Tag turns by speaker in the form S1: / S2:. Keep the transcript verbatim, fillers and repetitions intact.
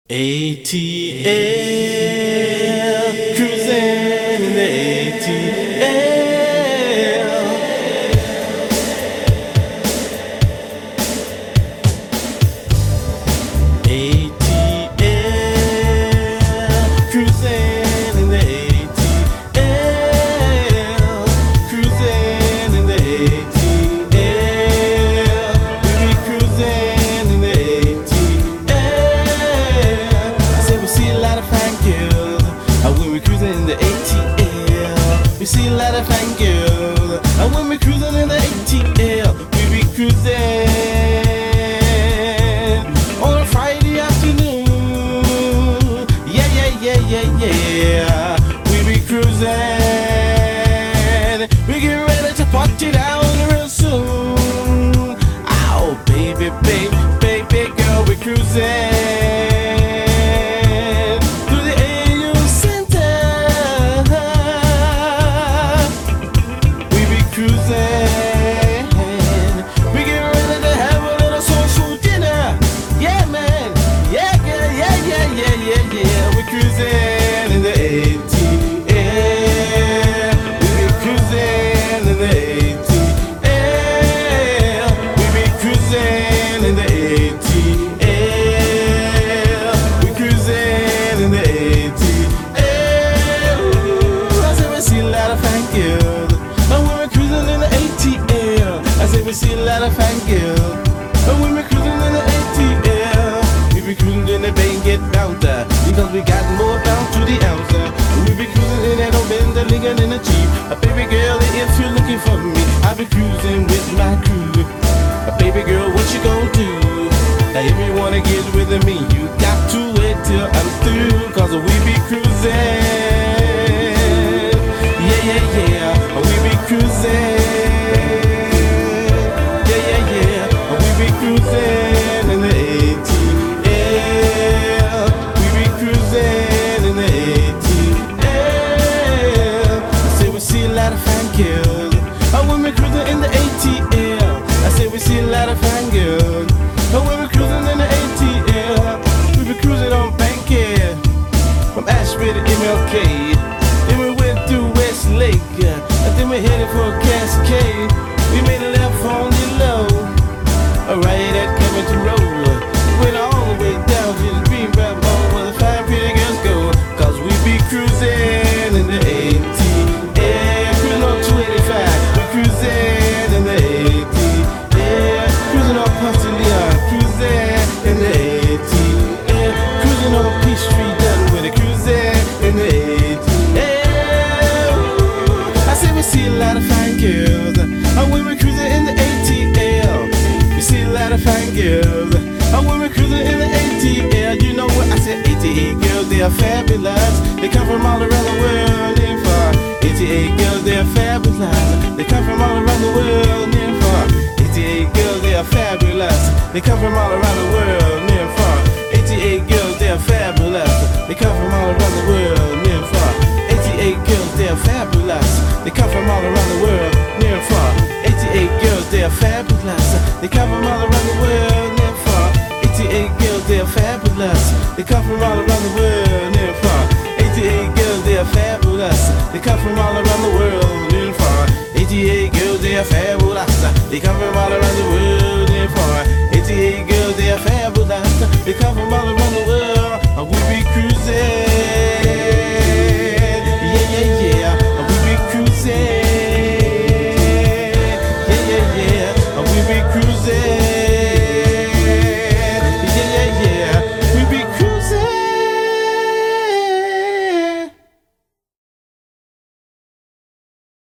S1: A T L, cruising in the A T L. A T L, cruising in the A T L, cruising in the A T L. We be cruising in the A T L. I said we see a lot of fine girls uh, when we cruising in the A T L. We see a lot of fine girls uh, when we cruising in the A T L. We be cruising on a Friday afternoon. Yeah, yeah, yeah, yeah, yeah. We be cruising. We get ready to party down real soon. Oh, baby, baby, baby girl, we cruising. We see a lot of fine girls, and when we're cruising in the A T L, we be cruising in the bay and get bound there, because we got more down to the ounce. We be cruising in that old Benz, linking in the Jeep. A baby girl, if you're looking for me, I be cruising with my crew. A baby girl, what you gonna do? Now if you wanna get with me, you got to wait till I'm through, cause we be cruising. Yeah, yeah, yeah, we be cruising. Cruising in the A T L. We be cruising in the A T L. I say we see a lot of fine girls. Oh, when we cruising in the A T L. I say we see a lot of fine girls. Oh, when we cruising in the A T L. We be cruising on Bankhead from Ashby to M L K. Then we went through Westlake, and then we headed for Cascade. We made a left on the low. Right at Covington Road, went all the way down to the Greenback Mall where the fine pretty girls go. Cause we be cruising in the A T L, cruising on two eighty-five. We cruising in the A T L, cruising on Ponce de Leon, cruising in the A T L, cruising on Peachtree Done with it, cruising in the A T L. I say we see a lot of fine girls, and when we cruising in the A T L. We see a lot of fine girls, and when we're cruising in the A T L, you know what I said, A T A girls, they are fabulous. They come from all around the world, near and far. A T A girls, they are fabulous. They come from all around the world, near and far. A T A girls, they are fabulous. They come from all around the world, near and far. A T A girls, they are fabulous. They come from all around the world, near and far. A T A girls, they are fabulous. They come from all around the world, near and far. A T A girls, they are fabulous. They come from all around the world, near and far. A T A girls, they are fabulous. They come from all around the world, near and far. A T A girls, they are fabulous. They come from all around the world, near and far. A T A girls, they are fabulous. They come from all around the world, near and far. A T A girls, they are fabulous. They come from all around the world.